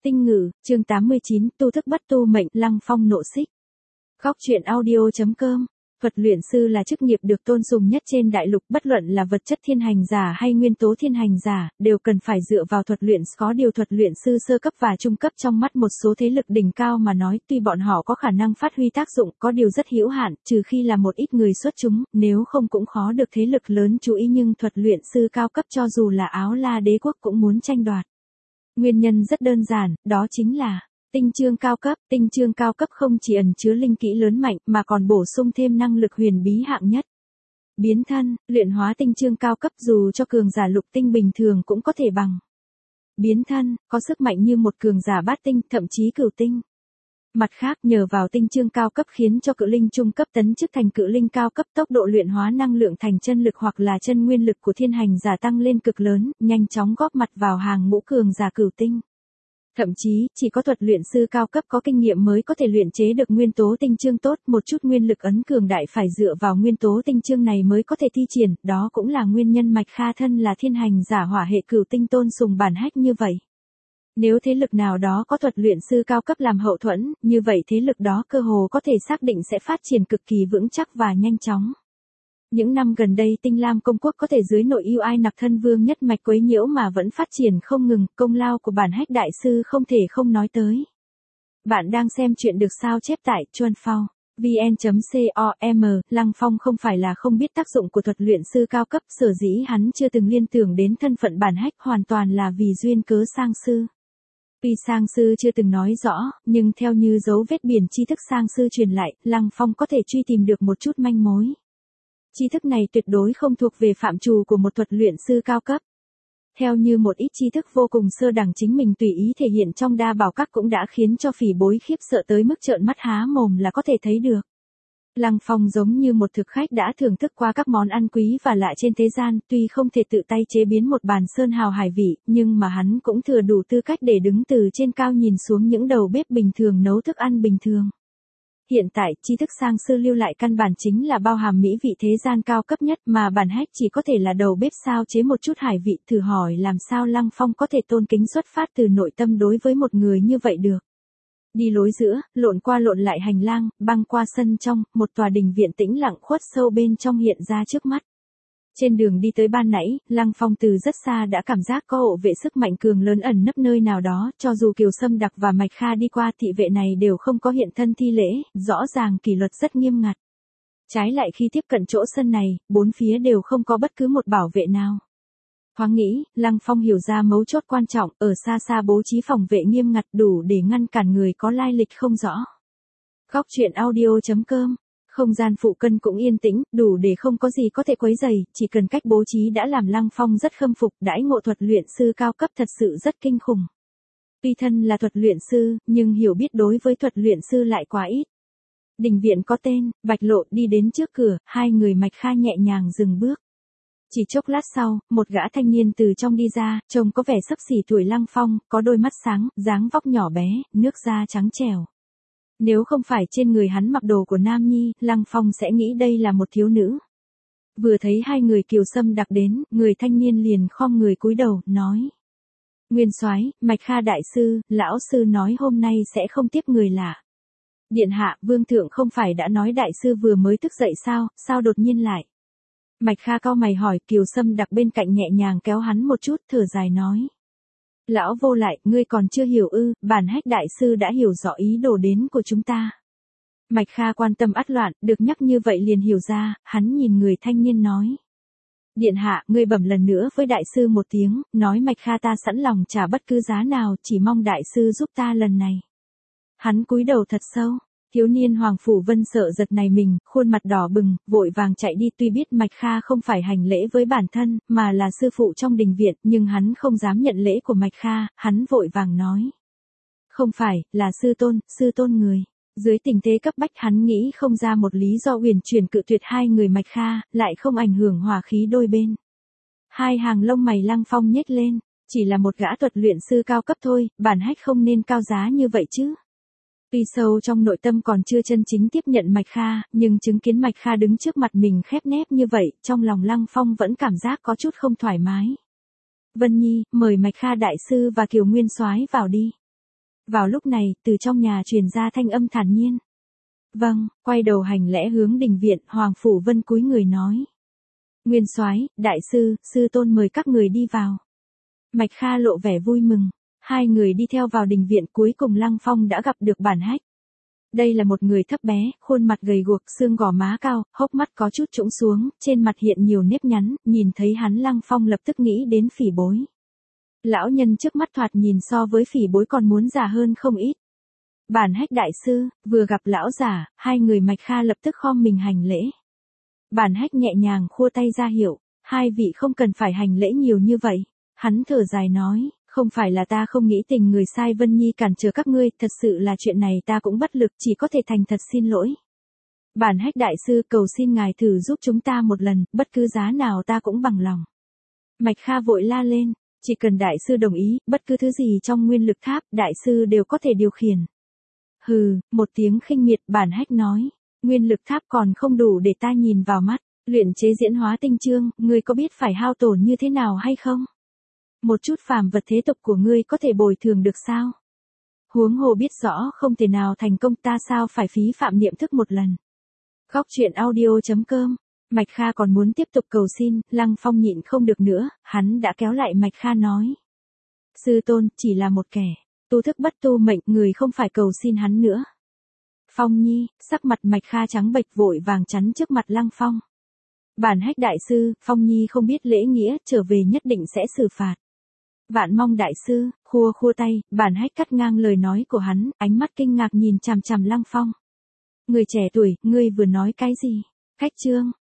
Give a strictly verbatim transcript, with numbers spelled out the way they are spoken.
Tinh ngữ, chương tám mươi chín, tu thức bất tu mệnh, Lăng Phong nộ xích. Góc truyện audio.com. Thuật luyện sư là chức nghiệp được tôn sùng nhất trên đại lục, bất luận là vật chất thiên hành giả hay nguyên tố thiên hành giả, đều cần phải dựa vào thuật luyện. Có điều thuật luyện sư sơ cấp và trung cấp trong mắt một số thế lực đỉnh cao mà nói, tuy bọn họ có khả năng phát huy tác dụng, có điều rất hữu hạn, trừ khi là một ít người xuất chúng, nếu không cũng khó được thế lực lớn chú ý. Nhưng thuật luyện sư cao cấp cho dù là Áo La đế quốc cũng muốn tranh đoạt. Nguyên nhân rất đơn giản, đó chính là tinh chương cao cấp. Tinh chương cao cấp không chỉ ẩn chứa linh kỹ lớn mạnh mà còn bổ sung thêm năng lực huyền bí hạng nhất. Biến thân, luyện hóa tinh chương cao cấp dù cho cường giả lục tinh bình thường cũng có thể bằng. Biến thân, có sức mạnh như một cường giả bát tinh, thậm chí cửu tinh. Mặt khác, nhờ vào tinh chương cao cấp khiến cho cự linh trung cấp tấn chức thành cự linh cao cấp, tốc độ luyện hóa năng lượng thành chân lực hoặc là chân nguyên lực của thiên hành giả tăng lên cực lớn, nhanh chóng góp mặt vào hàng ngũ cường giả cửu tinh. Thậm chí, chỉ có thuật luyện sư cao cấp có kinh nghiệm mới có thể luyện chế được nguyên tố tinh chương tốt, một chút nguyên lực ấn cường đại phải dựa vào nguyên tố tinh chương này mới có thể thi triển, đó cũng là nguyên nhân Mạch Kha thân là thiên hành giả hỏa hệ cửu tinh tôn sùng bản hách như vậy. Nếu thế lực nào đó có thuật luyện sư cao cấp làm hậu thuẫn, như vậy thế lực đó cơ hồ có thể xác định sẽ phát triển cực kỳ vững chắc và nhanh chóng. Những năm gần đây Tinh Lam công quốc có thể dưới nội yêu ai nặc thân vương nhất mạch quấy nhiễu mà vẫn phát triển không ngừng, công lao của bản hách đại sư không thể không nói tới. Bạn đang xem chuyện được sao chép tại chuan phao vn chấm com. Lăng Phong không phải là không biết tác dụng của thuật luyện sư cao cấp, sở dĩ hắn chưa từng liên tưởng đến thân phận bản hách hoàn toàn là vì duyên cớ sang sư. Tuy sang sư chưa từng nói rõ, nhưng theo như dấu vết biển tri thức sang sư truyền lại, Lăng Phong có thể truy tìm được một chút manh mối. Tri thức này tuyệt đối không thuộc về phạm trù của một thuật luyện sư cao cấp. Theo như một ít tri thức vô cùng sơ đẳng chính mình tùy ý thể hiện trong đa bảo các cũng đã khiến cho phỉ bối khiếp sợ tới mức trợn mắt há mồm là có thể thấy được. Lăng Phong giống như một thực khách đã thưởng thức qua các món ăn quý và lạ trên thế gian, tuy không thể tự tay chế biến một bàn sơn hào hải vị, nhưng mà hắn cũng thừa đủ tư cách để đứng từ trên cao nhìn xuống những đầu bếp bình thường nấu thức ăn bình thường. Hiện tại, tri thức sang sư lưu lại căn bản chính là bao hàm mỹ vị thế gian cao cấp nhất mà bản hách chỉ có thể là đầu bếp sao chế một chút hải vị. Thử hỏi làm sao Lăng Phong có thể tôn kính xuất phát từ nội tâm đối với một người như vậy được. Đi lối giữa, lộn qua lộn lại hành lang, băng qua sân trong, một tòa đình viện tĩnh lặng khuất sâu bên trong hiện ra trước mắt. Trên đường đi tới ban nãy, Lăng Phong từ rất xa đã cảm giác có hộ vệ sức mạnh cường lớn ẩn nấp nơi nào đó, cho dù Kiều Sâm Đặc và Mạch Kha đi qua thị vệ này đều không có hiện thân thi lễ, rõ ràng kỷ luật rất nghiêm ngặt. Trái lại khi tiếp cận chỗ sân này, bốn phía đều không có bất cứ một bảo vệ nào. Thoáng nghĩ, Lăng Phong hiểu ra mấu chốt quan trọng, ở xa xa bố trí phòng vệ nghiêm ngặt đủ để ngăn cản người có lai lịch không rõ. Góc truyện audio.com. Không gian phụ cận cũng yên tĩnh, đủ để không có gì có thể quấy rầy, chỉ cần cách bố trí đã làm Lăng Phong rất khâm phục, đãi ngộ thuật luyện sư cao cấp thật sự rất kinh khủng. Tuy thân là thuật luyện sư, nhưng hiểu biết đối với thuật luyện sư lại quá ít. Đình viện có tên, Bạch Lộ đi đến trước cửa, hai người Mạch Kha nhẹ nhàng dừng bước. Chỉ chốc lát sau, một gã thanh niên từ trong đi ra, trông có vẻ xấp xỉ tuổi Lăng Phong, có đôi mắt sáng, dáng vóc nhỏ bé, nước da trắng trẻo. Nếu không phải trên người hắn mặc đồ của nam nhi, Lăng Phong sẽ nghĩ đây là một thiếu nữ. Vừa thấy hai người Kiều Sâm Đặc đến, người thanh niên liền khom người cúi đầu, nói. Nguyên soái, Mạch Kha đại sư, lão sư nói hôm nay sẽ không tiếp người lạ. Điện hạ, vương thượng không phải đã nói đại sư vừa mới thức dậy sao, sao đột nhiên lại. Mạch Kha cau mày hỏi, Kiều Sâm Đặc bên cạnh nhẹ nhàng kéo hắn một chút, thở dài nói. Lão vô lại, ngươi còn chưa hiểu ư, bản hách đại sư đã hiểu rõ ý đồ đến của chúng ta. Mạch Kha quan tâm ắt loạn, được nhắc như vậy liền hiểu ra, hắn nhìn người thanh niên nói. Điện hạ, ngươi bẩm lần nữa với đại sư một tiếng, nói Mạch Kha ta sẵn lòng trả bất cứ giá nào, chỉ mong đại sư giúp ta lần này. Hắn cúi đầu thật sâu. Thiếu niên Hoàng Phủ Vân sợ giật này mình, khuôn mặt đỏ bừng, vội vàng chạy đi, tuy biết Mạch Kha không phải hành lễ với bản thân, mà là sư phụ trong đình viện, nhưng hắn không dám nhận lễ của Mạch Kha, hắn vội vàng nói. Không phải, là sư tôn, sư tôn người. Dưới tình thế cấp bách hắn nghĩ không ra một lý do uyển chuyển cự tuyệt hai người Mạch Kha, lại không ảnh hưởng hòa khí đôi bên. Hai hàng lông mày Lăng Phong nhếch lên, chỉ là một gã thuật luyện sư cao cấp thôi, bản hách không nên cao giá như vậy chứ. Tuy sâu trong nội tâm còn chưa chân chính tiếp nhận Mạch Kha, nhưng chứng kiến Mạch Kha đứng trước mặt mình khép nép như vậy, trong lòng Lăng Phong vẫn cảm giác có chút không thoải mái. Vân Nhi, mời Mạch Kha đại sư và Kiều Nguyên soái vào đi. Vào lúc này, từ trong nhà truyền ra thanh âm thản nhiên. Vâng, quay đầu hành lễ hướng đình viện, Hoàng Phủ Vân cúi người nói. Nguyên soái, đại sư, sư tôn mời các người đi vào. Mạch Kha lộ vẻ vui mừng. Hai người đi theo vào đình viện, cuối cùng Lăng Phong đã gặp được Bản Hách. Đây là một người thấp bé, khuôn mặt gầy guộc, xương gò má cao, hốc mắt có chút trũng xuống, trên mặt hiện nhiều nếp nhăn, nhìn thấy hắn Lăng Phong lập tức nghĩ đến Phỉ Bối. Lão nhân trước mắt thoạt nhìn so với Phỉ Bối còn muốn già hơn không ít. Bản Hách đại sư, vừa gặp lão giả, hai người Mạch Kha lập tức khom mình hành lễ. Bản Hách nhẹ nhàng khua tay ra hiệu, hai vị không cần phải hành lễ nhiều như vậy. Hắn thở dài nói, không phải là ta không nghĩ tình người sai Vân Nhi cản trở các ngươi, thật sự là chuyện này ta cũng bất lực, chỉ có thể thành thật xin lỗi. Bản Hách đại sư, cầu xin ngài thử giúp chúng ta một lần, bất cứ giá nào ta cũng bằng lòng. Mạch Kha vội la lên, chỉ cần đại sư đồng ý, bất cứ thứ gì trong nguyên lực tháp, đại sư đều có thể điều khiển. Hừ, một tiếng khinh miệt, Bản Hách nói, nguyên lực tháp còn không đủ để ta nhìn vào mắt, luyện chế diễn hóa tinh chương, ngươi có biết phải hao tổn như thế nào hay không? Một chút phàm vật thế tục của ngươi có thể bồi thường được sao? Huống hồ biết rõ không thể nào thành công, ta sao phải phí phạm niệm thức một lần. Góc truyện audio chấm com. Mạch Kha còn muốn tiếp tục cầu xin, Lăng Phong nhịn không được nữa, hắn đã kéo lại Mạch Kha nói. Sư tôn, chỉ là một kẻ, tu thức bất tu mệnh, người không phải cầu xin hắn nữa. Phong Nhi, sắc mặt Mạch Kha trắng bệch vội vàng chắn trước mặt Lăng Phong. Bản Hách đại sư, Phong Nhi không biết lễ nghĩa, trở về nhất định sẽ xử phạt. Vạn mong đại sư, khua khua tay, Bản Hách cắt ngang lời nói của hắn, ánh mắt kinh ngạc nhìn chằm chằm Lăng Phong. Người trẻ tuổi, ngươi vừa nói cái gì? Khách trương,